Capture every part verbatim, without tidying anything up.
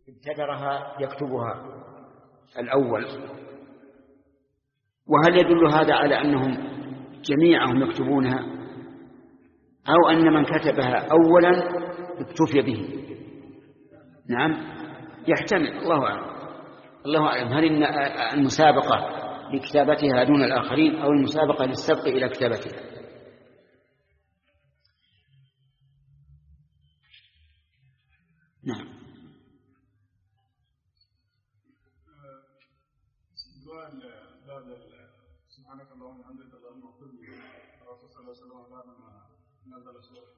ابتدرها يكتبها الأول. وهل يدل هذا على أنهم جميعهم يكتبونها أو أن من كتبها أولا اكتفي به؟ نعم يحتمل، الله أعلم. الله أعلم هل المسابقة لكتابتها دون الآخرين أو المسابقة للسبق إلى كتابتها. نعم. سبحانك اللهم وبحمدك اللهم اغفر لي. الرسول صلى الله عليه وسلم بعد ما نزل سورة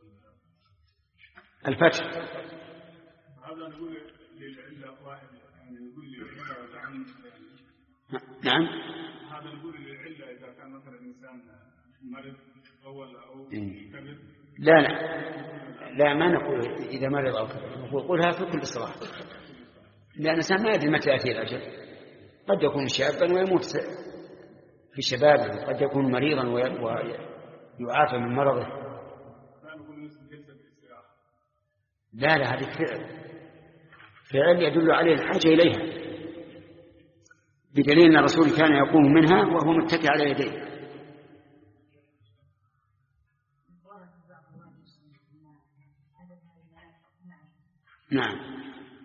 الفتح هذا نقول للعلة واحد، يعني نقول للعلة يعني نعم هذا نقول للعلة إذا كان مثلا الإنسان مرض أول أو كبر. لا لا لا ما نقول إذا مرض أو كبر، نقول قولها في كل صلاة، لأن الإنسان ما يدري متى يأتي الأجل، قد يكون شابا ويموت في شبابه، قد يكون مريضا ويعافى من مرضه. لا لا هذه فعل فعل يدل عليه الحاجة إليها، بدليل أن الرسول كان يقوم منها وهو متكئ على يديه. نعم.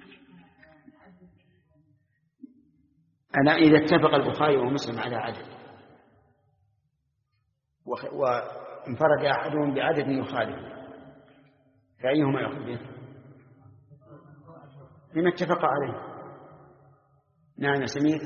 أنا إذا اتفق البخاري ومسلم على عدد وانفرد أحدهم بعدد يخالف فأيهما يأخذ به؟ لما اتفق عليه. نعم يا سمير.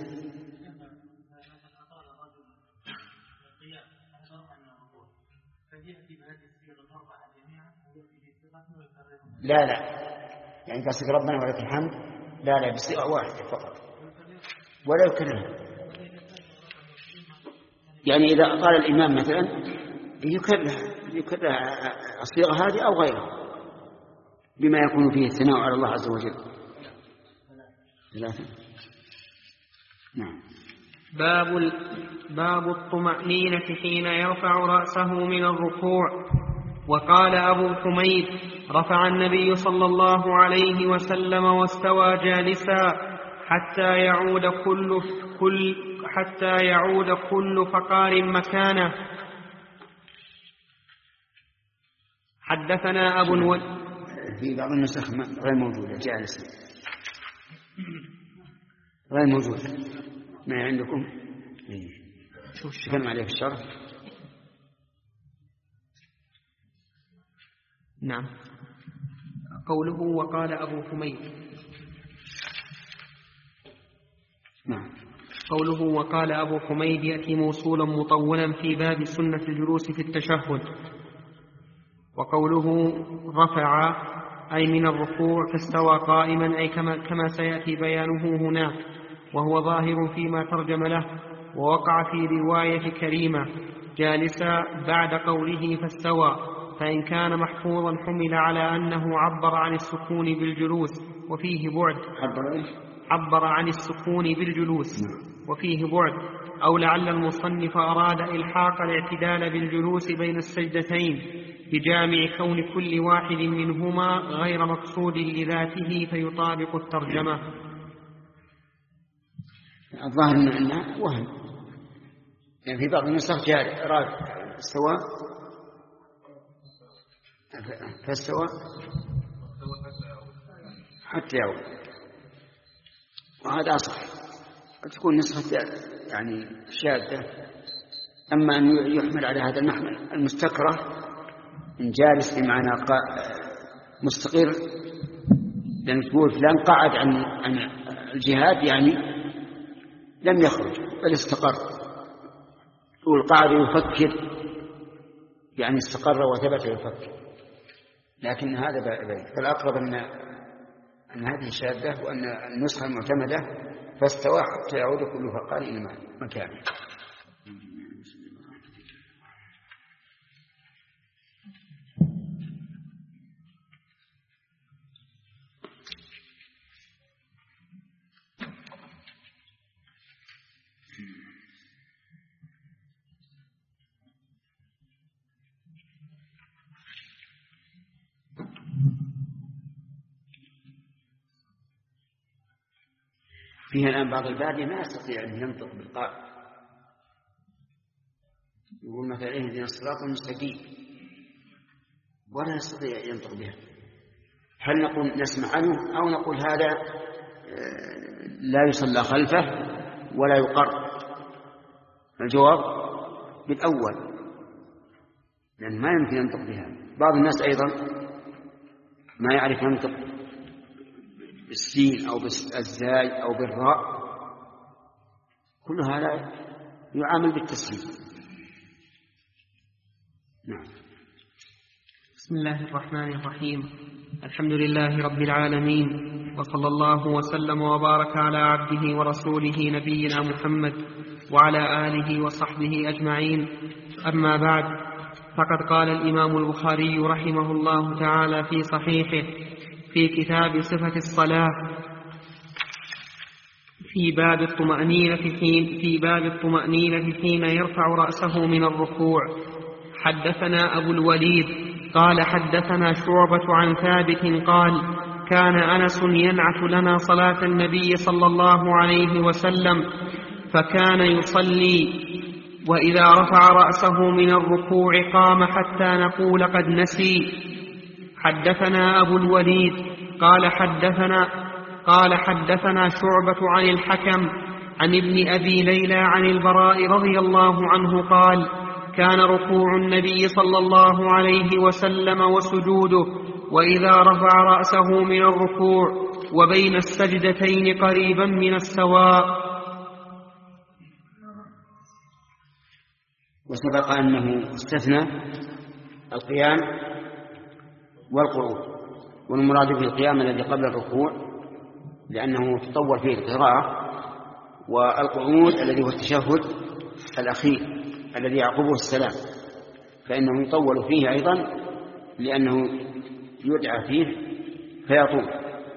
لا لا يعني قصدك ربنا ولك الحمد، لا لا بصيغة واحدة فقط ولا يكررها. يعني إذا قال الإمام مثلا يكرر يكرر الصيغة هذه أو غيرها بما يكون فيه الثناء على الله عز وجل. ثلاثة. نعم. باب باب الطمأنينة حين يرفع رأسه من الركوع. وقال أبو حميد رفع النبي صلى الله عليه وسلم واستوى جالسا حتى يعود كل كل حتى يعود كل فقار مكانه. حدثنا أبو الوليد في بعض النسخ غير موجودة جالسا غير موجودة. ما عندكم شوف شكرا عليه في الشرح. نعم. قوله وقال أبو حميد. نعم. قوله وقال أبو حميد يأتي موصولا مطولا في باب سنة الجلوس في التشهد. وقوله رفع أي من الركوع فاستوى قائما أي كما, كما سيأتي بيانه هناك، وهو ظاهر فيما ترجم له. ووقع في رواية كريمة جالسا بعد قوله فاستوى، فإن كان محفوظا حمل على أنه عبر عن السكون بالجلوس وفيه بعد. عبر عن السكون بالجلوس وفيه بعد، أو لعل المصنف أراد إلحاق الاعتدال بالجلوس بين السجدتين بجامع كون كل واحد منهما غير مقصود لذاته فيطابق الترجمة. الظاهر أنه وهم، يعني في بعض النسخ جاء إراد استوى فاستوى حتى يعود، وهذا أصح. قد تكون نسخة يعني شاذة. أما أن يحمل على هذا المحمل المستكره إن جالس بمعنى مستقر، لأن تقول فلان قعد عن عن الجهاد يعني لم يخرج بل استقر، تقول قعد يفكر يعني استقر وثبت يفكر، لكن هذا بعيد. فالأقرب أن أن هذه شاذة وأن النسخة المعتمدة فاستوى حتى يعود كل فقار إلى مكانه. فيها الآن بعض البادية ما يستطيع أن ينطق بالقاف، يقول مثلا اهدنا الصراط المستقيم ولا يستطيع ينطق بها. هل نقول نسمع عنه أو نقول هذا لا يصلى خلفه ولا يقر؟ الجواب بالأول، لأن ما يمكن ينطق بها. بعض الناس أيضا ما يعرف ينطق بالسين أو بالزاي أو بالراء، كل هذا يعامل بالتسهيل. نعم. بسم الله الرحمن الرحيم. الحمد لله رب العالمين، وصلى الله وسلم وبارك على عبده ورسوله نبينا محمد وعلى آله وصحبه أجمعين. أما بعد، فقد قال الإمام البخاري رحمه الله تعالى في صحيحه في كتاب صفة الصلاة في باب الطمأنينة حين في باب الطمأنينة حين يرفع رأسه من الركوع: حدثنا أبو الوليد قال حدثنا شعبة عن ثابت قال: كان أنس ينعت لنا صلاة النبي صلى الله عليه وسلم، فكان يصلي وإذا رفع رأسه من الركوع قام حتى نقول قد نسي. حدثنا أبو الوليد قال حدثنا قال حدثنا شعبة عن الحكم عن ابن أبي ليلى عن البراء رضي الله عنه قال: كان ركوع النبي صلى الله عليه وسلم وسجوده وإذا رفع رأسه من الركوع وبين السجدتين قريبا من السواء. وسبق أنه استثنى القيام والقعود، والمراد به القيام الذي قبل الركوع لأنه تطور فيه القراءة، والقعود الذي هو التشهد الأخير الذي يعقبه السلام، فإنه يطول فيه أيضا لأنه يدعى فيه فيطول.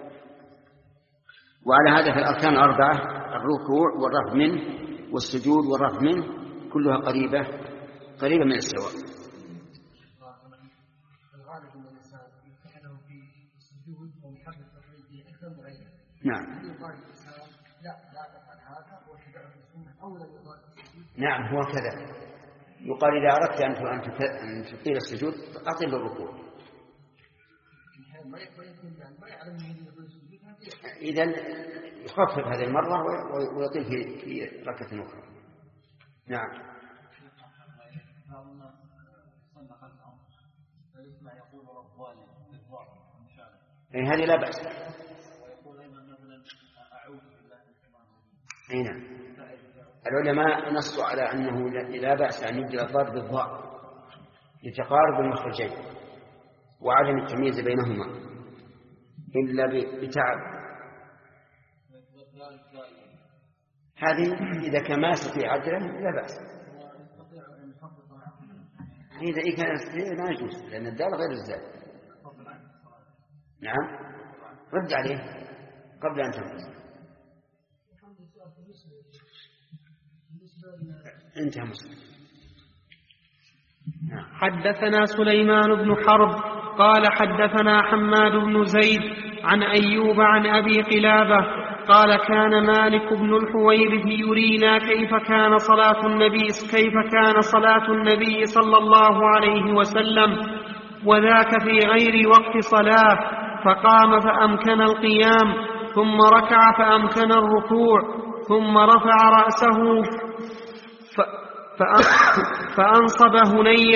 وعلى هذا في الأركان الأربعة: الركوع والرفع منه والسجود والرفع منه، كلها قريبة قريبة من السواء. نعم نعم هو كذا. يقال إذا أردت أن تطيل السجود أطيل الركوع، إذن يخفف هذه المرة ويطيل في ركعة أخرى. نعم. أي هذه لا بأس. أي نعم. العلماء نصوا على أنه لا بأس أن يبدأ الضاد بالضاء لتقارب المخرجين وعدم التمييز بينهما إلا بتعب. هذه إذا كان ما يستطيع عدلا لا بأس، إذا كان يستطيع لا يجوز، لأن الدال غير الزال. نعم. رد عليه قبل أن تنفذ. انتهى مسلم. نعم. حدثنا سليمان بن حرب قال حدثنا حماد بن زيد عن أيوب عن أبي قلابة قال: كان مالك بن الحويرث يرينا كيف كان صلاة النبي كيف كان صلاة النبي صلى الله عليه وسلم، وذاك في غير وقت صلاة، فقام فأمكن القيام، ثم ركع فأمكن الركوع، ثم رفع رأسه فأنصب هنية.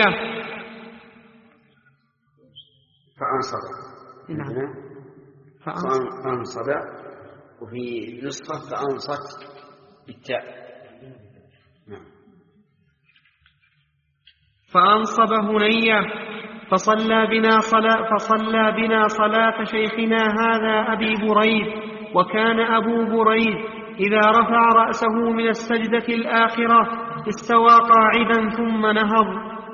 فأنصب نعم. فأنصب، وفي نسخة فأنصت بالتاء. نعم. فأنصب هنية فصلى بنا صلاة فصلى بنا صلاة شيخنا هذا أبي بريد. وكان أبو بريد إذا رفع رأسه من السجدة الآخرة استوى قاعدا ثم نهض.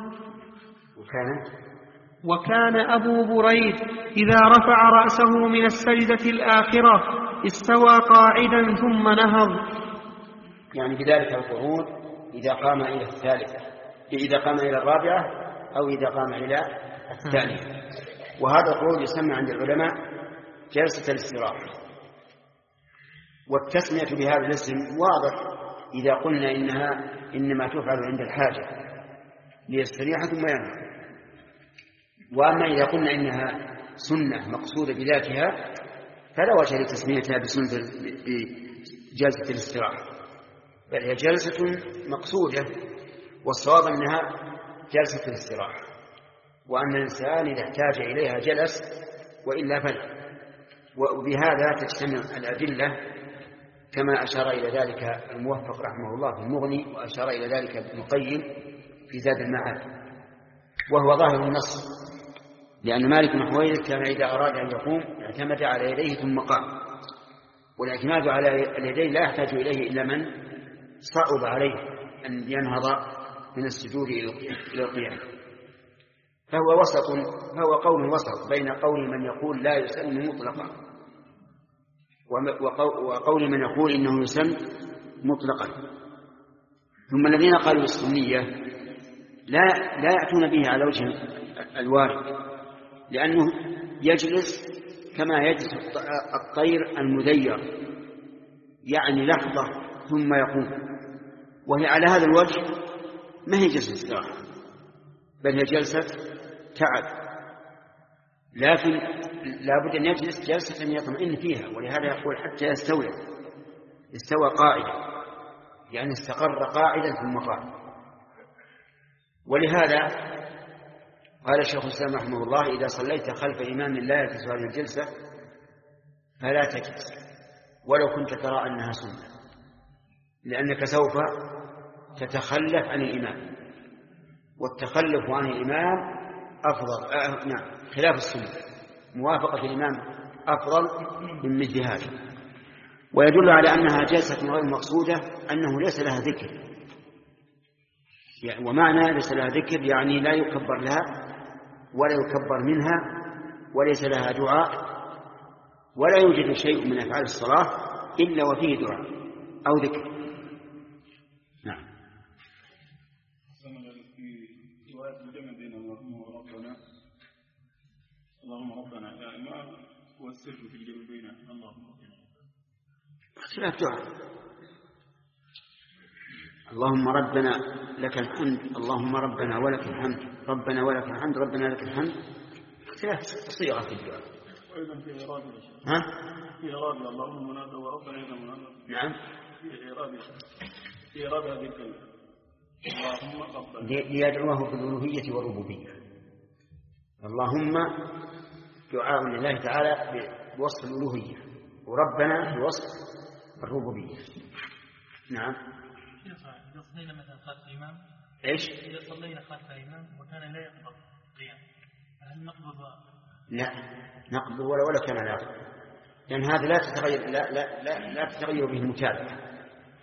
وكان وكان أبو بريد إذا رفع رأسه من السجدة الآخرة استوى قاعدا ثم نهض، يعني بذلك القعود إذا قام إلى الثالثة، إذا قام إلى الرابعة أو إذا قام إلى الثانية. وهذا القعود يسمى عند العلماء جلسة الاستراحة، والتسمية بهذا الاسم واضح إذا قلنا إنها إنما تفعل عند الحاجة ليستريح ثم ينام. وأما إذا قلنا إنها سنة مقصودة بذاتها فلا وجه لتسميتها بسنة بجلسة الاستراحة، بل هي جلسة مقصودة، والصواب أنها جلسة الاستراحة، وأن الإنسان إذا احتاج إليها جلس وإلا فلا. وبهذا تجتمع الأدلة كما أشار إلى ذلك الموفق رحمه الله في المغني، وأشار إلى ذلك ابن القيم في زاد المعاد، وهو ظاهر النص، لأن مالك بن حويرث كان إذا أراد أن يقوم اعتمد على يديه ثم قام، والاعتماد على اليدين لا يحتاج إليه إلا من صعب عليه أن ينهض من السجود إلى القيام، فهو وسط، فهو قول وسط بين قول من يقول لا يسن مطلقا وقول من يقول إنه يسن مطلقا. ثم الذين قالوا السنية لا لا يأتون به على وجه الوارد، لأنه يجلس كما يجلس الطير المذير، يعني لحظة ثم يقوم، وهي على هذا الوجه ما هي جلسة استراحة بل هي جلسة تعب، لكن لا بد أن يجلس جلسة يطمئن فيها، ولهذا يقول حتى يستوي استوى قاعدا، يعني استقر قاعدا ثم قام. ولهذا قال الشيخ الإسلام رحمه الله إذا صليت خلف إمام لا يجلس هذه الجلسة فلا تجلس ولو كنت ترى أنها سنة، لأنك سوف تتخلف عن الإمام، والتخلف عن الإمام أفضل آه نعم خلاف السنة، موافقة الإمام أفضل من مثل هذا. ويدل على أنها جلسة غير مقصودة أنه ليس لها ذكر، يعني ومعنى ليس لها ذكر يعني لا يكبر لها ولا يكبر منها، وليس لها دعاء، ولا يوجد شيء من أفعال الصلاة إلا وفيه دعاء أو ذكر. نعم. في رواية الجمع بين اللهم ربنا اللهم ربنا يا إمام والسر في الجمع بين اللهم ربنا اختلاف دعاء، اللهم ربنا لك الحمد، اللهم ربنا ولك الحمد، ربنا ولك الحمد، ربنا لك الحمد، اختلاف صيغة في الدعاء. وأيضا في إرادة ها؟ في إرادة اللهم منادى وربنا إذا منادى. نعم. في إرادة في إرادة هذه الكلمة اللهم ربنا ليدعوه بالألوهية والربوبية. اللهم دعاء لله تعالى بوصف الألوهية، وربنا بوصف الربوبية. نعم. إذا صلينا مثلا خلف إمام إيش؟ إذا صلينا خلف إمام وكان لا يقبض قيام هل نقبض؟ لا نقبض ولا ولا كان لا يقبض، لأن هذا لا تتغير لا لا لا, لا تتغير به المتابعة.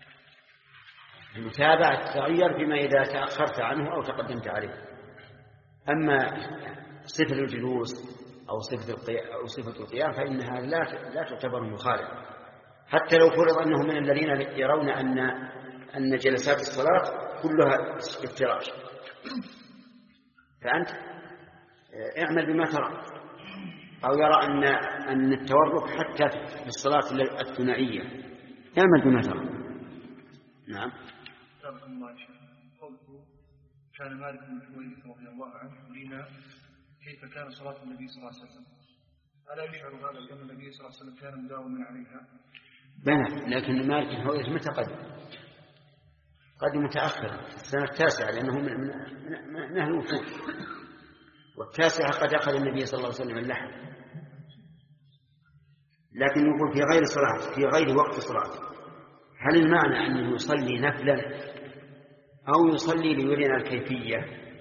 المتابعة تتغير بما إذا تأخرت عنه أو تقدمت عليه. أما صفة الجلوس أو صفة القيام أو صفة القيام فإنها لا لا تعتبر مخالفة، حتى لو فرض أنه من الذين يرون أن أن جلسات الصلاة كلها افتراش، فأنت اعمل بما ترى، أو يرى أن أن التورك حتى في الصلاة الثنائية اعمل بما ترى. نعم. كان مالك بن حويرث رضي الله عنه يرينا كيف كان صلاة النبي صلى الله عليه وسلم، ألا يشعر هذا بأن النبي صلى الله عليه وسلم كان مداوما عليها؟ بلى، لكن مالك بن حويرث متى قدم؟ قدم متأخرا في السنة التاسعة، لأنه من من أهل الوفود، والتاسعة قد أخذ النبي صلى الله عليه وسلم اللحم. لكن يقول في غير صلاة في غير وقت صلاة، هل المعنى أنه يصلي نفلا أو يصلي ليرينا الكيفية؟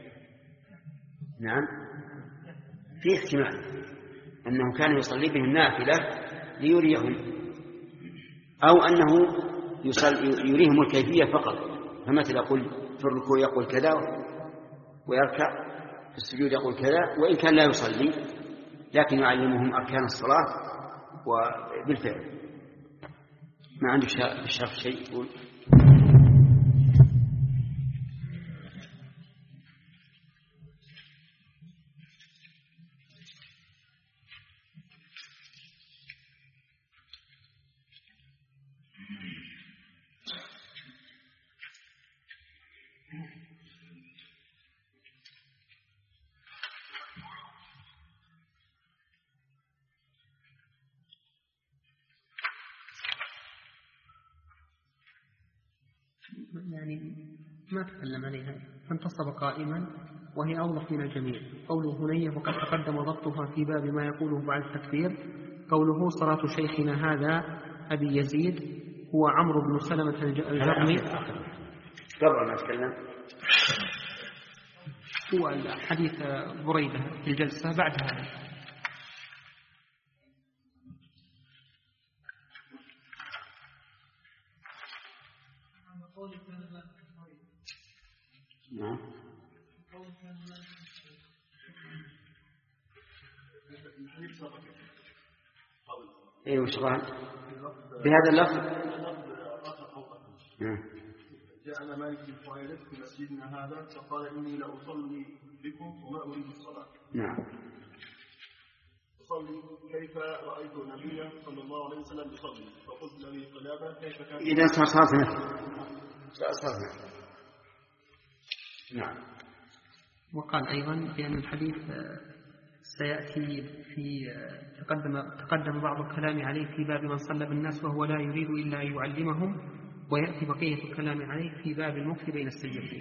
نعم، في احتمال أنه كان يصلي بهم نافلة ليريهم، أو أنه يصلي يريهم الكيفية فقط، فمثل يقول في الركوع يقول كذا ويركع، في السجود يقول كذا، وإن كان لا يصلي لكن يعلمهم أركان الصلاة وبالفعل. ما عندك شرح شيء يقول؟ يعني ما تكلم عليها، فانتصب قائما وهي أوضح من الجميع. قوله هنية وقد تقدم ضبطها في باب ما يقوله بعد التكبير. قوله صلاة شيخنا هذا أبي يزيد هو عمرو بن سلمة الجرمي. قبل ما أتكلم هو حديث بريدة في الجلسة بعد هذا. نعم. ايه وش قال بهذا اللفظ؟ جاءنا مالك بن حويرث في مسجدنا هذا فقال اني لاصلي بكم وما اريد الصلاه. نعم. اصلي كيف رايت النبي صلى الله عليه وسلم يصلي فقلت له قلابه كيف كان. اذا صار صلاه نفل. صار نفل. نعم. وقال أيضا بأن الحديث سيأتي في تقدم تقدم بعض الكلام عليه في باب من صلى بالناس وهو لا يريد إلا أن يعلمهم، ويأتي بقية الكلام عليه في باب المكث بين السجدتين.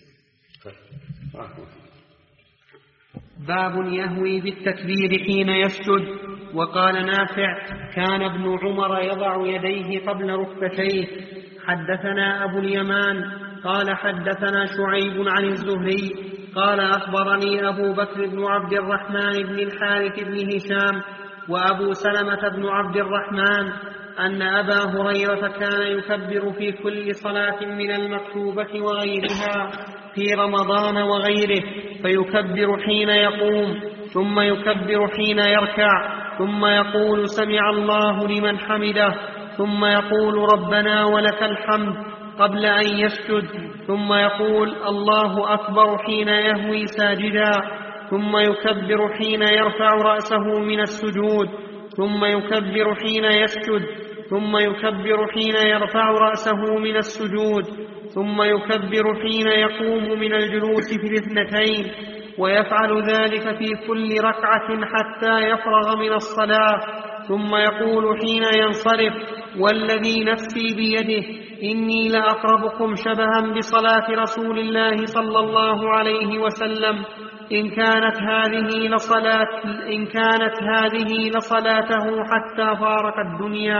باب يهوي بالتكبير حين يسجد. وقال نافع كان ابن عمر يضع يديه قبل ركبتيه. حدثنا أبو اليمان قال حدثنا شعيب عن الزهري قال أخبرني أبو بكر بن عبد الرحمن بن الحارث بن هشام وأبو سلمة بن عبد الرحمن أن أبا هريرة كان يكبر في كل صلاة من المكتوبة وغيرها في رمضان وغيره، فيكبر حين يقوم ثم يكبر حين يركع ثم يقول سمع الله لمن حمده ثم يقول ربنا ولك الحمد قبل أن يسجد، ثم يقول الله أكبر حين يهوي ساجدا، ثم يكبر حين يرفع رأسه من السجود، ثم يكبر حين يسجد، ثم يكبر حين يرفع رأسه من السجود، ثم يكبر حين يقوم من الجلوس في الاثنتين، ويفعل ذلك في كل ركعة حتى يفرغ من الصلاة، ثم يقول حين ينصرف والذي نفسي بيده إني لأقربكم شبها بصلاة رسول الله صلى الله عليه وسلم إن كانت هذه لصلاة إن كانت هذه لصلاته حتى فارق الدنيا.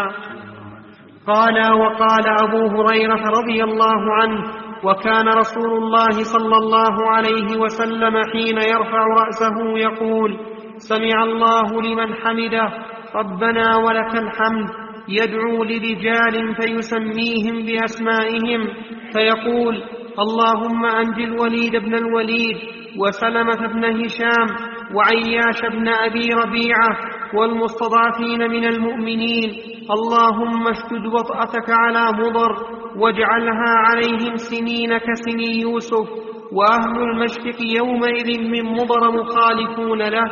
قال وقال أبو هريرة رضي الله عنه وكان رسول الله صلى الله عليه وسلم حين يرفع رأسه يقول سمع الله لمن حمده ربنا ولك الحمد، يدعو لرجال فيسميهم بأسمائهم فيقول اللهم أنج الوليد بن الوليد وسلمة بن هشام وعياش بن أبي ربيعة والمستضعفين من المؤمنين، اللهم اشدد وطأتك على مضر واجعلها عليهم سنين كسني يوسف، وأهل المشرق يومئذ من مضر مخالفون له.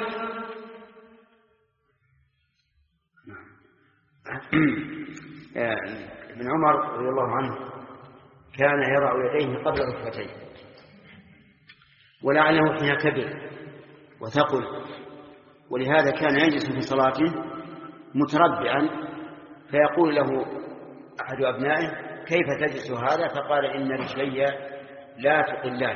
ابن عمر رضي الله عنه كان يضع يديه قبل ركبتيه، ولعله حين كبر وثقل، ولهذا كان يجلس في صلاته متربعا، فيقول له أحد أبنائه كيف تجلس هذا؟ فقال إن رجلي لا تقلان،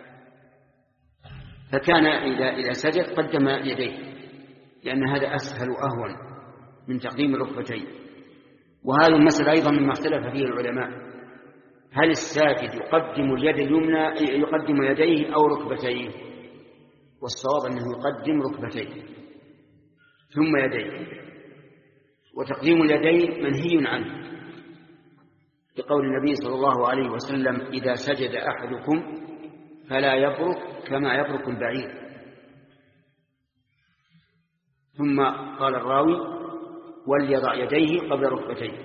فكان إذا, إذا سجد قدم يديه لأن هذا أسهل وأهون من تقديم الركبتين. وهذه المسألة أيضا مما اختلف فيه العلماء، هل الساجد يقدم اليد اليمنى يقدم يديه أو ركبتيه؟ والصواب أنه يقدم ركبتيه ثم يديه، وتقديم اليدين منهي عنه بقول النبي صلى الله عليه وسلم إذا سجد أحدكم فلا يبرك كما يبرك البعير. ثم قال الراوي وليضع يديه قبل ركبتيه،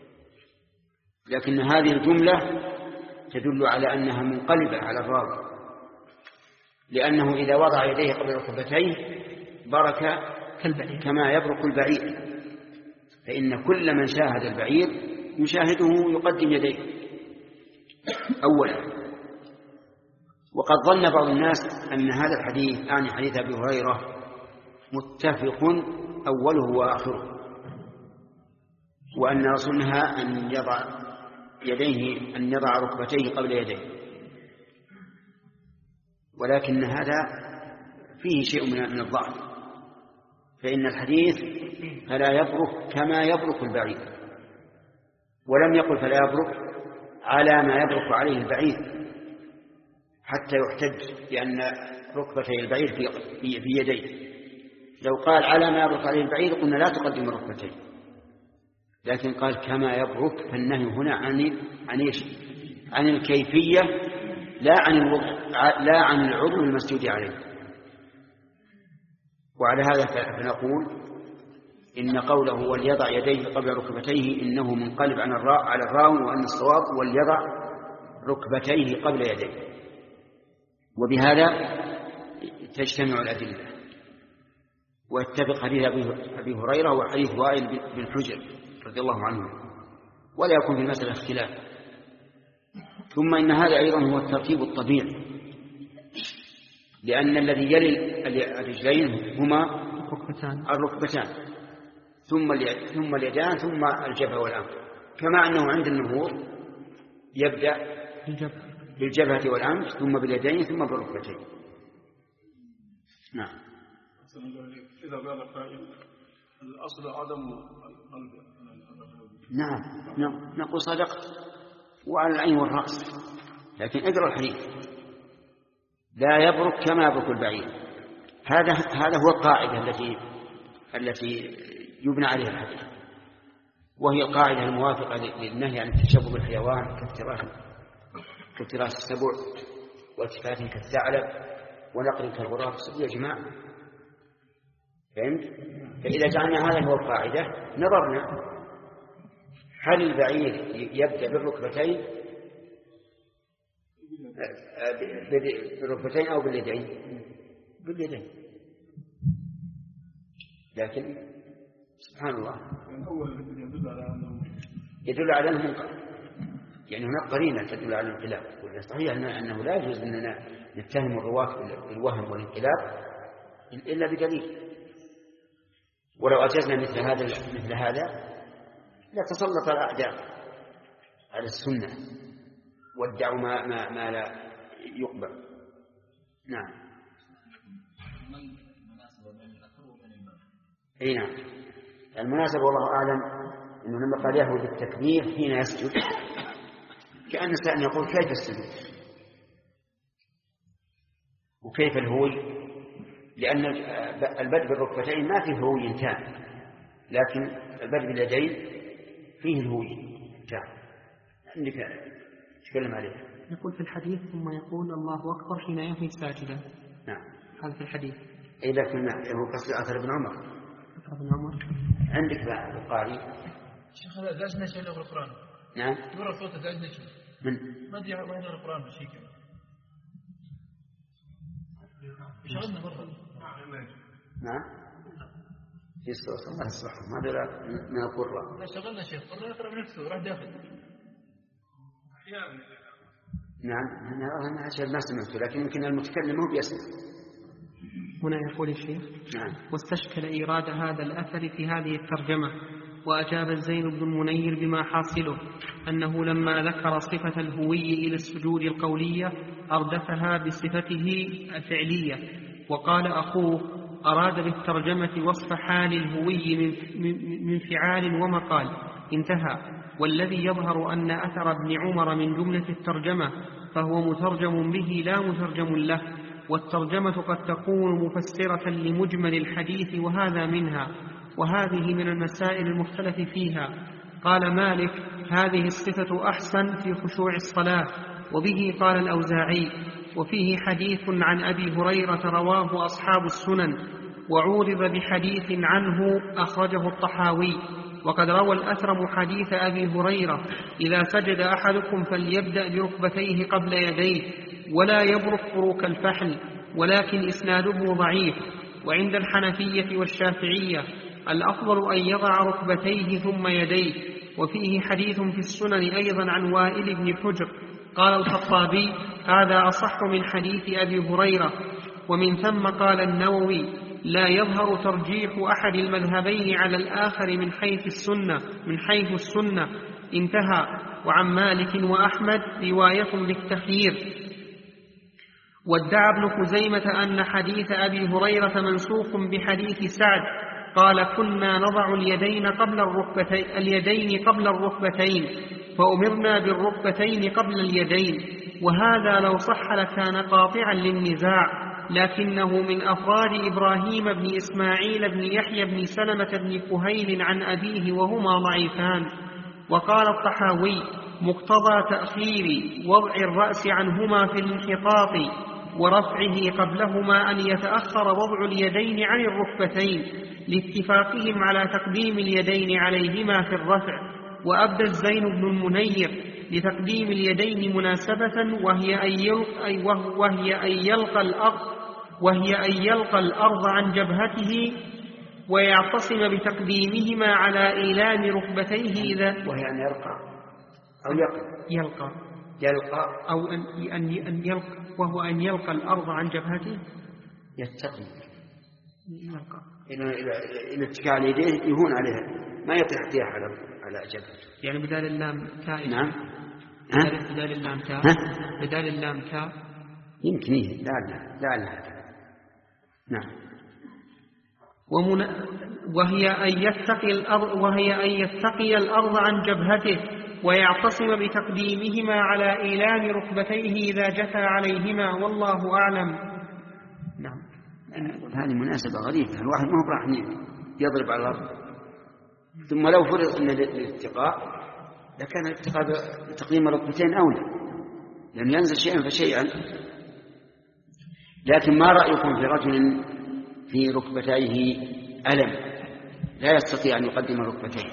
لكن هذه الجملة تدل على أنها منقلبة على الراوي، لأنه إذا وضع يديه قبل ركبتيه برك كما يبرك البعير، فإن كل من شاهد البعير يشاهده يقدم يديه أولا. وقد ظن بعض الناس أن هذا الحديث يعني حديث أبي هريرة متفق أوله وآخره، وأن رسولها أن يضع يديه أن يضع ركبتيه قبل يديه، ولكن هذا فيه شيء من الضعف، فإن الحديث فلا يبرك كما يبرك البعير، ولم يقل فلا يبرك على ما يبرك عليه البعير حتى يحتج بأن ركبتي البعير في يديه. لو قال على ما يبرك عليه البعير قلنا لا تقدم الركبتين، لكن قال كما يبرك، فالنهي هنا عن عن ايش؟ عن الكيفية لا عن الوضع، لا عن العضو المسجود عليه. وعلى هذا فنقول إن قوله وليضع يديه قبل ركبتيه إنه منقلب عن الراء على الراوي، وأن الصواب وليضع ركبتيه قبل يديه. وبهذا تجتمع الأدلة واتفق حديث أبي هريرة وحديث وائل بن حجر رضي الله عنه، ولا يكون في المسألة اختلاف. ثم إن هذا أيضا هو الترتيب الطبيعي، لأن الذي يلي الرجلين هما الركبتان ثم ثم اليدان ثم الجبهة والأنف، كما أنه عند النهوض يبدأ بالجبهة والأنف ثم باليدين ثم بالركبتين. نعم. إذا قال قائل الأصل عدم القلب. نعم نعم نقول صدقت وعلى العين والرأس، لكن اقرأ الحديث لا يبرك كما يبرك البعير. هذا هذا هو القاعدة التي التي يبنى عليها الحديث، وهي القاعدة الموافقة للنهي عن التشبه بالحيوان كافتراس السبع والتفات كالثعلب ونقر كالغراب يا جماعة. فهمت؟ فإذا جعلنا هذا هو القاعدة نظرنا هل البعير يبدأ بالركبتين بالركبتين أو باليدين؟ باليدين. لكن سبحان الله يدل على أنه منقلب، يعني هناك قرينة تدل على الانقلاب. صحيح أنه لا يجوز أننا نتهم الرواة بالوهم والانقلاب إلا بدليل، ولو أجزنا مثل هذا مثل هذا لتسلط الأعداء على السنة وادعوا ما, ما, ما لا يقبل. نعم. اي نعم. المناسبة والله أعلم أنه لما قال يهوي بالتكبير حين يسجد كأن سأل يقول كيف السجود وكيف الهوي، لأن البدء بالركبتين ما فيه هوي تام، لكن البدء باليدين فيه الهوي تام. عندك تكلم عليه. يقول في الحديث ثم يقول الله أكبر حين يهوي ساجدا. نعم. هذا في الحديث. إيه لكن هو قصد أثر ابن عمر. أثر ابن عمر. عندك بقى القاري. شيخ هذا داش نشأ له القرآن. نعم. يقرأ صوته داش نشأ. من؟ ما أدري ما يقرأ القرآن بشيء كذا. شغلنا مرة. نعم. في الصوت الله يصلحه ما درى من القرة. لا شغلنا شيخ قرأ يقرأ بنفسه راح داخل. نعم أنا أنا عشان ما سمعته، لكن يمكن المتكلم هو بيسمع. هنا يقول الشيخ نعم. واستشكل إيراد هذا الأثر في هذه الترجمة، وأجاب الزين بن المنير بما حاصله أنه لما ذكر صفة الهوي إلى السجود القولية أردفها بصفته الفعلية، وقال أخوه أراد بالترجمة وصف حال الهوي من فعال ومقال، انتهى. والذي يظهر أن أثر ابن عمر من جملة الترجمة فهو مترجم به لا مترجم له، والترجمة قد تكون مفسرة لمجمل الحديث وهذا منها، وهذه من المسائل المختلف فيها. قال مالك هذه الصفة أحسن في خشوع الصلاة، وبه قال الأوزاعي. وفيه حديث عن أبي هريرة رواه أصحاب السنن، وعورض بحديث عنه أخرجه الطحاوي. وقد روى الأثرم حديث أبي هريرة إذا سجد أحدكم فليبدأ بركبتيه قبل يديه ولا يبرك بروك الفحل، ولكن إسناده ضعيف. وعند الحنفية والشافعية الأفضل أن يضع ركبتيه ثم يديه. وفيه حديث في السنن أيضا عن وائل بن حجر قال الخطابي هذا أصح من حديث أبي هريرة. ومن ثم قال النووي لا يظهر ترجيح أحد المذهبين على الآخر من حيث السنة من حيث السنة انتهى. وعن مالك وأحمد رواية بالتخيير. وادعى ابن خزيمة أن حديث أبي هريرة منسوخ بحديث سعد قال كنا نضع اليدين قبل الركبتين اليدين قبل الركبتين فأمرنا بالركبتين قبل اليدين، وهذا لو صح لكان قاطعا للنزاع، لكنه من أفراد إبراهيم بن إسماعيل بن يحيى بن سلمة بن كهيل عن أبيه وهما ضعيفان. وقال الطحاوي مقتضى تأخير وضع الرأس عنهما في الانحطاط ورفعه قبلهما أن يتأخر وضع اليدين عن الركبتين لاتفاقهم على تقديم اليدين عليهما في الرفع. وأبدى الزين بن المنير لتقديم اليدين مناسبة وهي أن يلقى, وهي أن يلقى الأرض وهي أن يلقى الأرض عن جبهته ويعتصم بتقديمهما على إيلام ركبتيه إذا وهي أن يلقى أو يقع يلقى يلقى أو أن أن يلقى وهو أن يلقى الأرض عن جبهته يتقي يلقى إلى اتكاء على يديه يهون عليها ما يطيح احتياح على على جبهته. يعني بدال اللام تاء. نعم. بدال, بدال اللام تاء. بدال اللام تاء. يمكن إيه لا لا لا لا نعم. ومن وهي أن يتقي الأرض وهي أن يتقي الأرض عن جبهته ويعتصم بتقديمهما على إيلام ركبتيه إذا جثى عليهما والله أعلم. نعم. هذه مناسبة غريبة، الواحد ما هو راح يضرب على الأرض، ثم لو فرض أن الاتقاء لكان الاتقاء بتقديم الركبتين أولى لأن ينزل شيئا فشيئا. لكن ما رأيكم في رجل في ركبتيه ألم لا يستطيع أن يقدم الركبتين،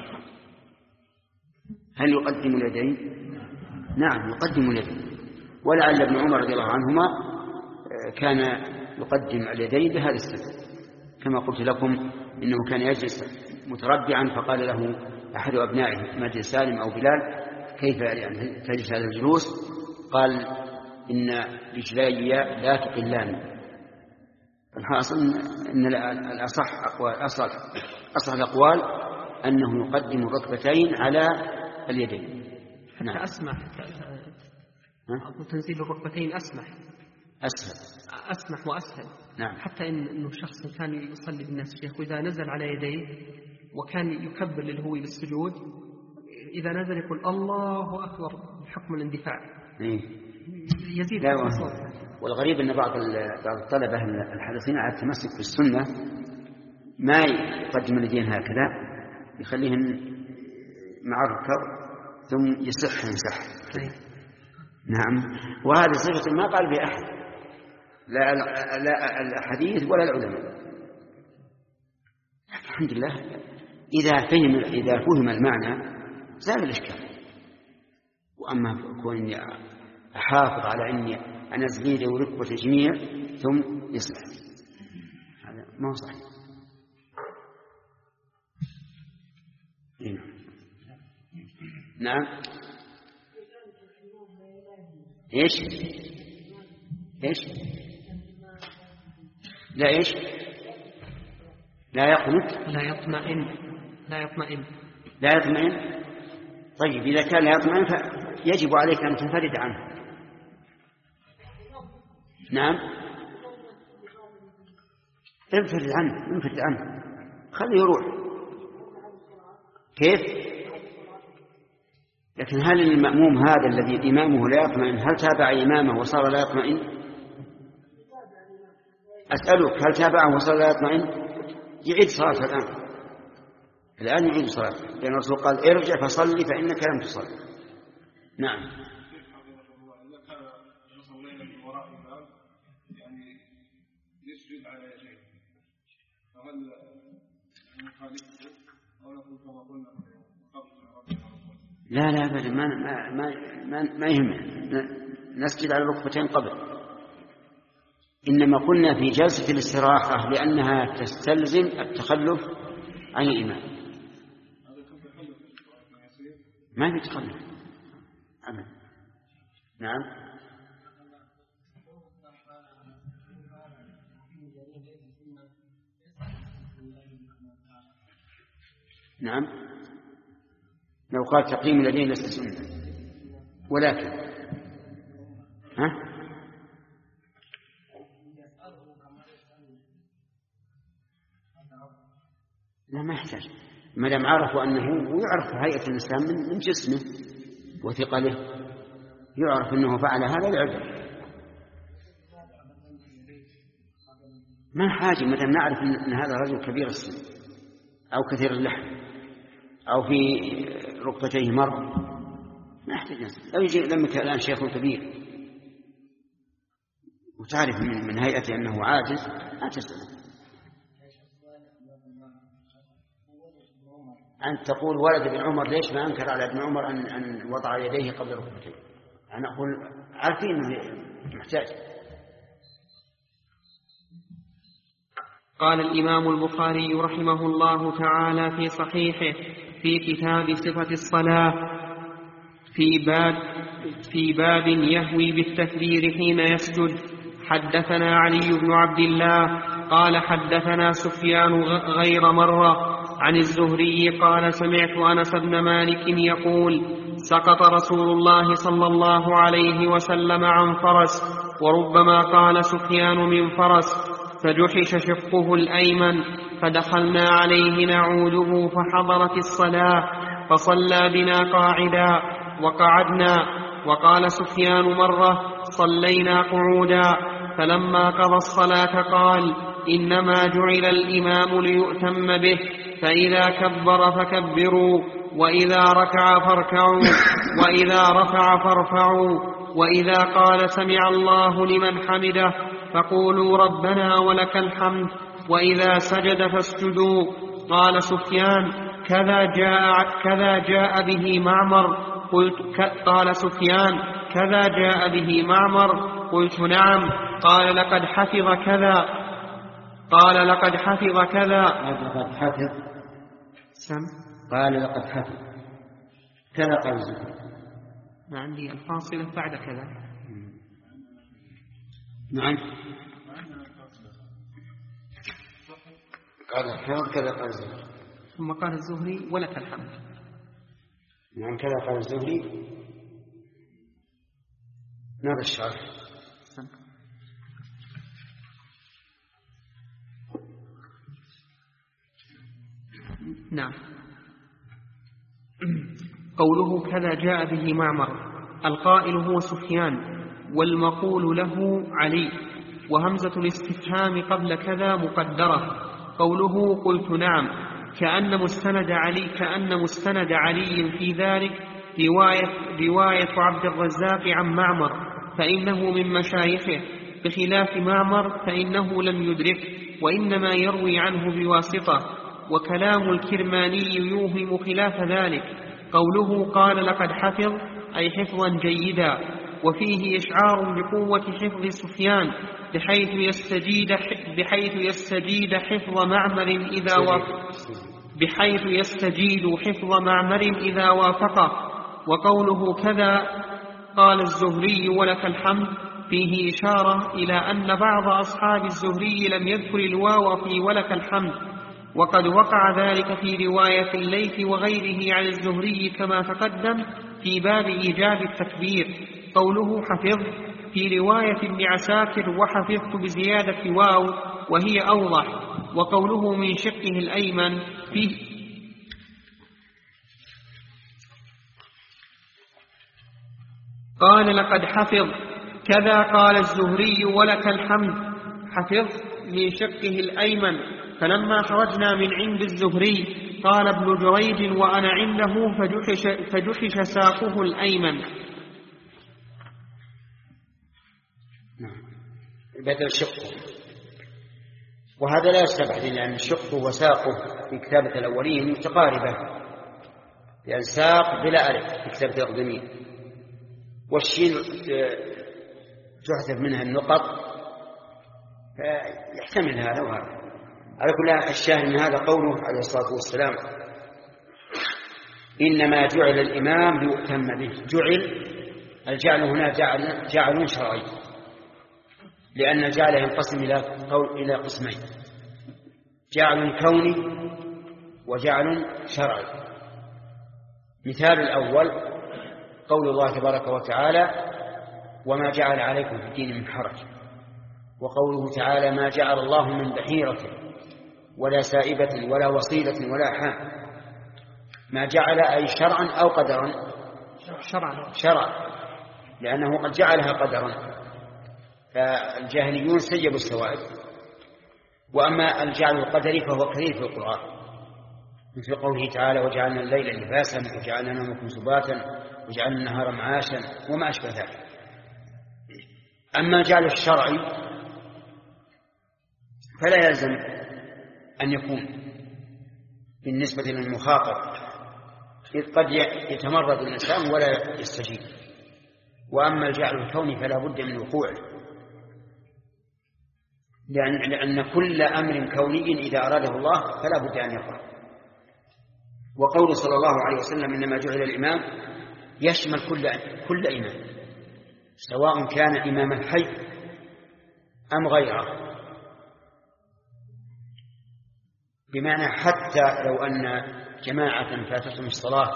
هل يقدم اليدين؟ نعم يقدم اليدين. ولعل ابن عمر رضي الله عنهما كان يقدم اليدين بهذا السبب، كما قلت لكم إنه كان يجلس متربعا فقال له أحد أبنائه مجلس سالم أو بلال كيف يعني تجلس هذا الجلوس؟ قال إن رجلي لا تقلان. الحاصل أن الأصح أقوال أصح أصح الأقوال أنه يقدم الركبتين على اليدين. نعم. أسمح تنزيل الركبتين أسمح أسهل أسمح وأسهل. نعم. حتى إن إنه شخص كان يصلي بالناس الشيخ وإذا نزل على يديه وكان يكبر للهوي للسجود إذا نزل يقول الله أكبر بحكم الاندفاع. إيه. يزيد الصوت. والغريب أن بعض بعض الطلبة الحريصين على التمسك بالسنة ما يقدم اليدين هكذا، يخليهن مع الركب ثم يصح يمسح. نعم. وهذه صفة ما قال بها أحد، لا لا الحديث ولا العلماء. الحمد لله إذا فهم إذا فهم المعنى زال الإشكال. وأما كوني أحافظ على أني أنا زبيدة وركبة الجميع ثم يصلح، هذا ما هو صحيح. نعم. إيش إيش لا إيش لا يقنط لا يطمئن لا يطمئن لا يطمئن. طيب إذا كان لا يطمئن فيجب عليك أن تنفرد عنه. نعم. انفرد عنه انفرد عنه خليه يروح. كيف؟ لكن هل المأموم هذا الذي إمامه لا يطمئن هل تابع إمامه وصار لا يطمئن؟ أسألك هل تابعه وصار لا يطمئن؟ يعيد صلاته الآن الآن يعيد صلاته لأن الرسول قال ارجع فصلي فإنك لم تصلي. نعم. لا لا أبدا ما ما ما ما يهمه نسجد على الركبتين قبل، إنما قلنا في جلسة الاستراحة لأنها تستلزم التخلف عن الإمام. ما في تخلف أبدا. نعم. نعم، لو قال تقييم الذين ليس سنة، ولكن ها لا ما يحتاج، ما دام عرفوا أنه ويعرف هيئة الإنسان من جسمه وثقله، يعرف أنه فعل هذا العذر، ما حاجة ما دام نعرف أن هذا رجل كبير السن أو كثير اللحم أو في ركبتيه مرض، ما يحتاج نسأل. لو يجي لمك الآن شيخ كبير وتعرف من, من هيئته أنه عاجز لا تسأل. أن تقول ولد ابن عمر ليش ما أنكر على ابن عمر أن, أن وضع يديه قبل ركبتيه؟ أنا أقول عارفين أنه محتاج. قال الإمام البخاري رحمه الله تعالى في صحيحه في كتاب صفة الصلاة في باب, في باب يهوي بالتكبير حين يسجد: حدثنا علي بن عبد الله قال حدثنا سفيان غير مرة عن الزهري قال: سمعت أنس بن مالك يقول: سقط رسول الله صلى الله عليه وسلم عن فرس. وربما قال سفيان من فرس، فجحش شقه الأيمن، فدخلنا عليه نعوده فحضرت الصلاة فصلى بنا قاعدا وقعدنا. وقال سفيان مرة: صلينا قعودا. فلما قضى الصلاة قال: إنما جعل الإمام ليؤتم به، فإذا كبر فكبروا، وإذا ركع فاركعوا، وإذا رفع فارفعوا، وإذا قال سمع الله لمن حمده فقولوا ربنا ولك الحمد، وإذا سجد فاسجدوا. قال سفيان: كذا جاء, كذا جاء به معمر. قلت قال سفيان: كذا جاء به معمر. قلت: نعم. قال: لقد حفظ كذا. قال: لقد حفظ كذا. لقد حفظ سم قال: لقد حفظ كذا. قال الزهري: ما عندي الفاصلة بعد كذا. نعم، قال حفظ كذا. قال الزهري ثم قال الزهري: ولك الحمد. نعم، كذا قال الزهري. ماذا الشرح؟ نعم. قوله كذا جاء به معمر، القائل هو سفيان، والمقول له علي، وهمزة الاستفهام قبل كذا مقدرة. قوله قلت نعم، كأن مستند علي كأن مستند علي في ذلك رواية, رواية عبد الرزاق عن معمر، فإنه من مشايخه، بخلاف معمر فإنه لم يدرك وإنما يروي عنه بواسطة. وكلام الكرماني يوهم خلاف ذلك. قوله قال لقد حفظ أي حفظا جيدا، وفيه إشعار بقوة حفظ سفيان بحيث يستجيد بحيث يستجيد حفظ معمر إذا وافق بحيث يستجيد حفظ معمر إذا وافقه. وقوله كذا قال الزهري ولك الحمد فيه إشارة إلى أن بعض أصحاب الزهري لم يذكر الواو في ولك الحمد، وقد وقع ذلك في رواية الليث وغيره عن الزهري كما تقدم في باب إيجاب التكبير. قوله حفظ في رواية ابن عساكر وحفظت بزيادة واو وهي أوضح. وقوله من شقه الأيمن فيه قال لقد حفظ كذا قال الزهري ولك الحمد، حفظ من شقه الأيمن. فلما خرجنا من عند الزهري قال ابن جريج وأنا عنده فجحش, فجحش ساقه الأيمن. بدل شقه، وهذا لا يستبعد لأن شقه وساقه في كتابة الأولين متقاربة، لأن ساق بلا ألف في كتابة الأقدمين، والشين تحذف منها النقط، فيحتمل هذا وهذا. على كل الشاهد من هذا قوله عليه الصلاة والسلام إنما جعل الإمام ليؤتم به. جعل الجعل هنا جعل, جعل شرعي، لأن الجعل ينقسم إلى إلى قسمين: جعل كوني وجعل شرعي. مثال الأول قول الله تبارك وتعالى وما جعل عليكم في الدين من حرج، وقوله تعالى ما جعل الله من بحيرة ولا سائبة ولا وصيلة ولا حام. ما جعل أي شرعا أو قدرا؟ شرعا شرعا، لأنه قد جعلها قدرا، فالجاهليون سيبوا السوائب. وأما الجعل القدري فهو كثير في القرآن، مثل قوله تعالى وجعلنا الليل لباسا وجعلنا نومكم سباتا وجعلنا النهار معاشا وما أشبه ذلك. أما الجعل الشرعي فلا يلزم أن يكون بالنسبة للمخاطب، إذ قد يتمرد الإنسان ولا يستجيب. وأما الجعل الكوني فلا بد من وقوعه، لأن, لأن كل أمر كوني إذا أراده الله فلا بد أن يقع. وقول صلى الله عليه وسلم إنما جعل الإمام يشمل كل, كل إمام، سواء كان إمام الحي أم غيره، بمعنى حتى لو أن جماعة فاتتهم الصلاة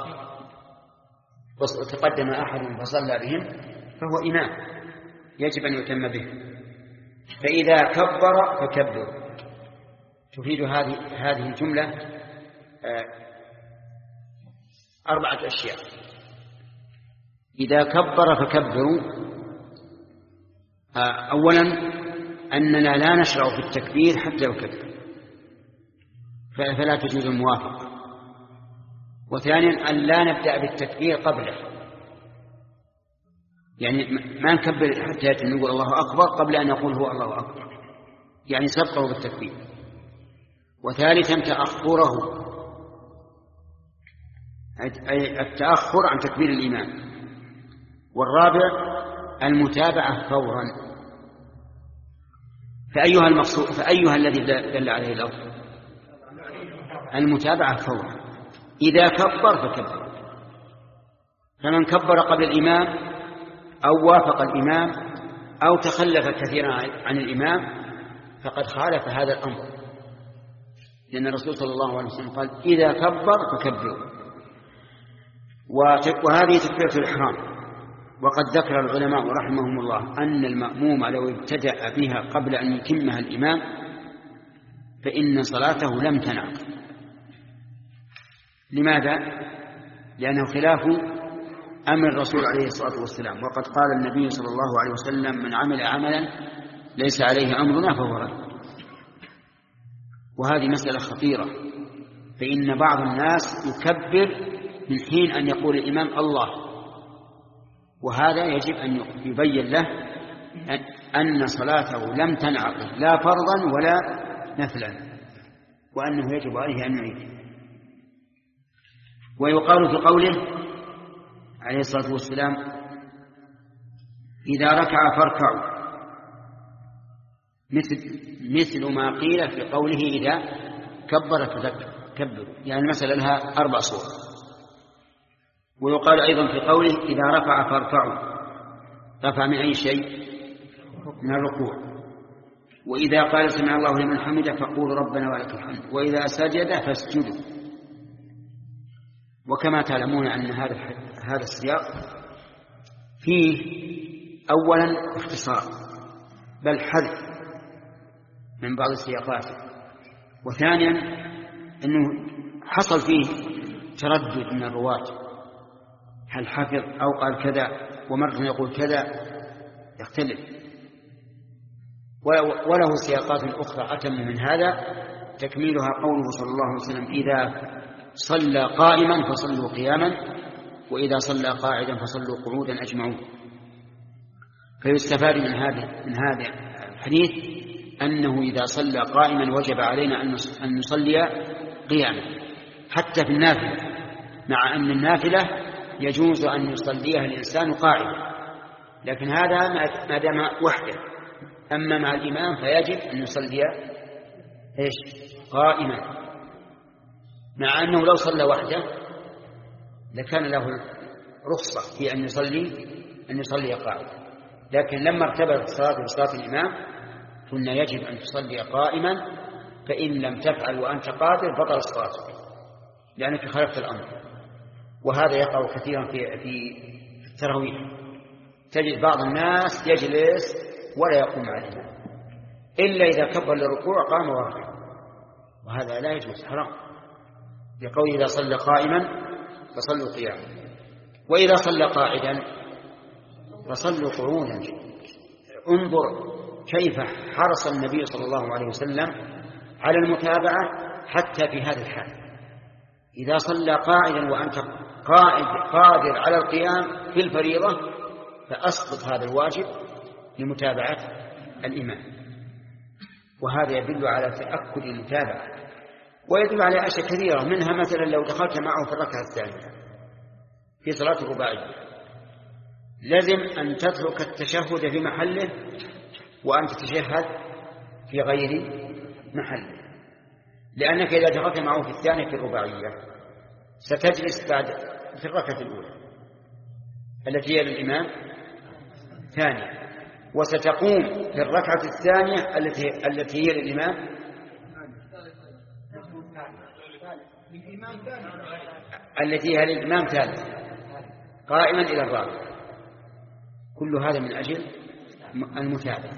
وتقدم أحد فصلى بهم فهو إمام يجب أن يتم به. فإذا كبر فكبر. تفيد هذه هذه الجملة أربعة أشياء. إذا كبر فكبروا، أولا أننا لا نشرع في التكبير حتى يكبر فلا تجوز الموافقة. وثانيا أن لا نبدأ بالتكبير قبله، يعني ما نكبر حتى نقول الله أكبر قبل أن يقول هو الله أكبر، يعني سبقه بالتكبير. وثالثا تأخره، أي التأخر عن تكبير الإمام. والرابع المتابعة فورا. فأيها المقصود فأيها الذي دل عليه اللفظ؟ المتابعة فورا. إذا كبر فكبر، فمن كبر قبل الإمام أو وافق الإمام أو تخلف كثيرا عن الإمام فقد خالف هذا الأمر، لأن الرسول صلى الله عليه وسلم قال إذا كبر فكبروا. وهذه تكبيرة الإحرام. وقد ذكر العلماء رحمهم الله أن المأموم لو ابتدأ بها قبل أن يتمها الإمام فإن صلاته لم تنعقد. لماذا؟ لأنه خلاف أمر الرسول عليه الصلاة والسلام. وقد قال النبي صلى الله عليه وسلم من عمل عملا ليس عليه أمرنا فهو رد. وهذه مسألة خطيرة، فإن بعض الناس يكبر من حين أن يقول الإمام الله، وهذا يجب أن يبين له أن صلاته لم تنعقد لا فرضا ولا نفلا، وأنه يجب عليه أن يعيد. ويقال في قوله عليه الصلاة والسلام إذا ركع فاركعوا، مثل, مثل ما قيل في قوله إذا كبر فكبروا، يعني المسألة لها أربع صور. ويقال أيضا في قوله إذا رفع فارفعوا، رفع من أي شيء؟ من الركوع. وإذا قال سمع الله لمن حمده فقولوا ربنا ولك الحمد، وإذا سجد فاسجدوا. وكما تعلمون أن هذا هذا السياق فيه أولا اختصار بل حذف من بعض السياقات، وثانيا أنه حصل فيه تردد من الرواة هل حفظ أو قال كذا، ومرة يقول كذا، يختلف. وله سياقات أخرى أتم من هذا، تكميلها قوله صلى الله عليه وسلم إذا صلى قائما فصلوا قياما وإذا صلى قاعدا فصلوا قعودا أجمعون. فيستفاد من هذا من هذا الحديث أنه إذا صلى قائما وجب علينا أن نصلي قياما حتى في النافلة، مع أن النافلة يجوز أن يصليها الإنسان قاعدا، لكن هذا ما دام وحده. أما مع الإمام فيجب أن يصلي إيش؟ قائما، مع أنه لو صلى وحده لكان له رخصة في أن يصلي أن يصلي قاعدا، لكن لما ارتبط الصلاة بصلاة الإمام قلنا يجب أن تصلي قائما، فإن لم تفعل وأنت قادر بطل الصلاة. لأنك خالفت الأمر. وهذا يقع كثيرا في في التراويح، تجد بعض الناس يجلس ولا يقوم مع الإمام إلا إذا كبر للركوع قام وركع، وهذا لا يجوز، حرام، بقول إذا صلى قائما فصلوا قياما، وإذا صلى قاعدا فصلوا قعودا. انظر كيف حرص النبي صلى الله عليه وسلم على المتابعة حتى في هذا الحال. إذا صلى قاعدا وأنت قائد قادر على القيام في الفريضة فأسقط هذا الواجب لمتابعة الإمام. وهذا يدل على تأكد المتابعة، ويدل على أشياء كثيرة، منها مثلا لو دخلت معه في الركعة الثانية في صلاة الرباعية لازم أن تترك التشهد في محله وأن تتشهد في غير محله، لأنك إذا دخلت معه في الثانية في الرباعية ستجلس بعد في الركعة الأولى التي هي للإمام ثانية، وستقوم في الركعة الثانية التي التي هي للإمام التي هي للإمام ثالث قائما إلى الرابع. كل هذا من أجل المتابعة.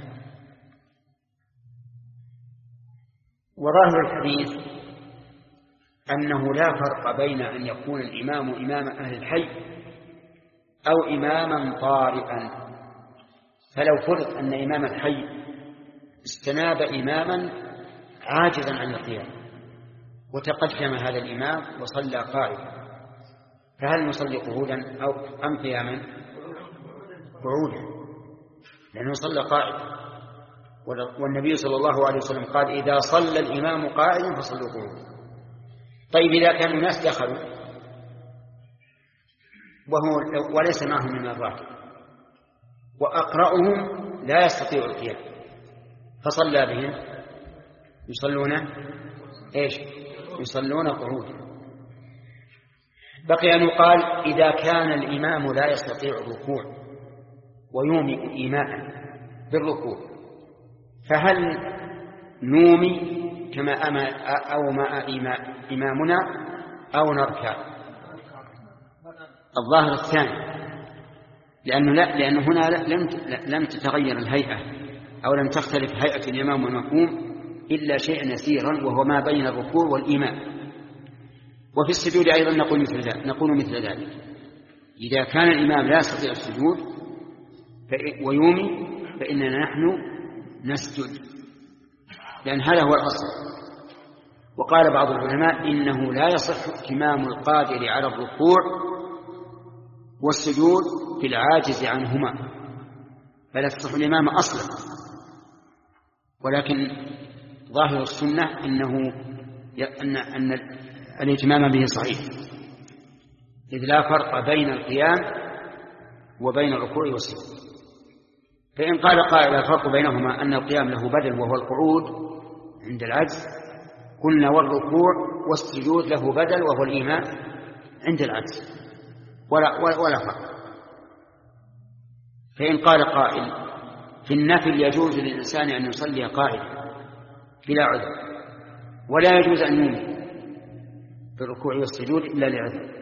وظاهر الحديث أنه لا فرق بين أن يكون الإمام إمام أهل الحي أو إماما طارئا. فلو فرض أن إمام الحي استناب إماما عاجزا عن القيام وتقدم هذا الإمام وصلى قائما، فهل نصلي قعودا أو أم قياما؟ قعودا، لأنه صلى قائدا، والنبي صلى الله عليه وسلم قال إذا صلى الإمام قائدا فصلوا قعودا. طيب إذا كان الناس دخلوا وهو وليس معهم من الراكب وأقرأهم لا يستطيع القيام فصلى بهم، يصلون إيش؟ يصلون قعودا. بقي أن يقال إذا كان الإمام لا يستطيع الركوع ويومئ إيماء بالركوع فهل نومي كما أما أو ما إمامنا أو نركع؟ الظاهر الثاني، لأنه لا لأنه هنا لم لم تتغير الهيئة أو لم تختلف هيئة الإمام والمأموم إلا شيئا يسيرا وهو ما بين الركوع والإيماء. وفي السجود أيضا نقول مثل ذلك نقول مثل ذلك إذا كان الإمام لا يستطيع السجود ويومي فإننا نحن نسجد، لأن هذا هو الأصل. وقال بعض العلماء إنه لا يصح اتمام القادر على الركوع والسجود في العاجز عنهما، فلا تصح الإمام أصلا. ولكن ظاهر السنة إنه أن, أن الاتمام به صحيح، إذ لا فرق بين القيام وبين الركوع والسجود. فإن قال قائل الفرق بينهما أن القيام له بدل وهو القعود عند العجز، قلنا والركوع والسجود له بدل وهو الإيماء عند العجز، ولا, ولا فرق. فإن قال قائل في النفل يجوز للإنسان أن يصلي قائدا بلا عذر، ولا يجوز أن ينوي في الركوع والسجود إلا لعذر،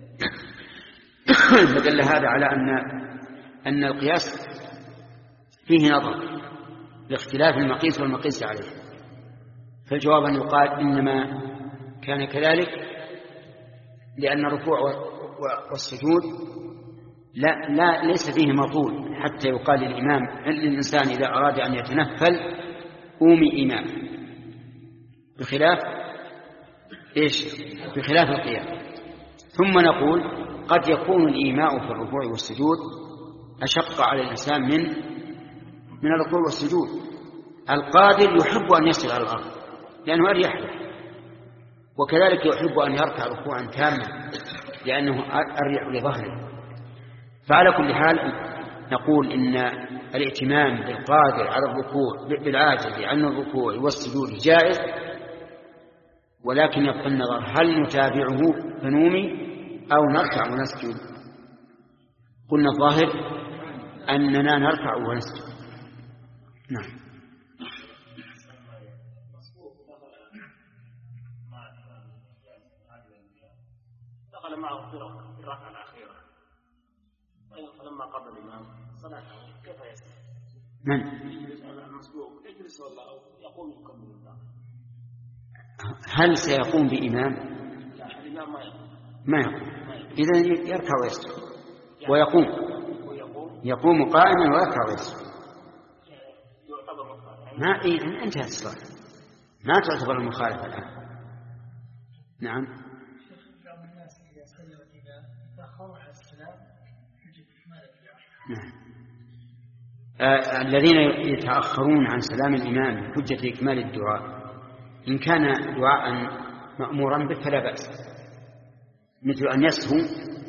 فدل هذا على أن أن القياس فيه نظر لاختلاف المقيس والمقيس عليه. فالجواب أن يقال إنما كان كذلك لأن الركوع والسجود لا, لا ليس فيه مطول حتى يقال للإمام للإنسان إذا أراد أن يتنفل قومي إمام، بخلاف إيش؟ بخلاف القيام. ثم نقول قد يكون الإيماء في الركوع والسجود أشق على الإنسان من من الركوع والسجود. القادر يحب أن يصل على الأرض لأنه أريح له، وكذلك يحب أن يركع ركوعا تاما لأنه أريح لظهره. فعلى كل حال نقول إن الائتمام بالقادر على الركوع بالعاجز عن الركوع والسجود جائز، ولكن يبقى النظر هل نتابعه فنومي أو نركع ونسجد. قلنا الظاهر أننا نركع ونسجد. نعم. صلى معه في الركعة الأخيرة فلما قضى الإمام صلاته كيف يصنع؟ من؟ يجلس على المسبوق يجلس ولا أو يقوم يكمل الإمام؟ هل سيقوم بإمام؟ لا الإمام ما يقوم. ما يقوم. إذا يركع ويسجد ويقوم. يقوم قائما ويركع ويسجد. يعتبر مخالفة. ما إيه انتهت الصلاة. ما تعتبر المخالفة الآن. نعم. بعض الناس إذا سلم الإمام تأخروا على السلام يجب إكمال الدعاء. نعم. آه الذين يتأخرون عن سلام الإمام حجة إكمال الدعاء إن كان دعاء مأمورا به فلا بأس، مثل أن يسهو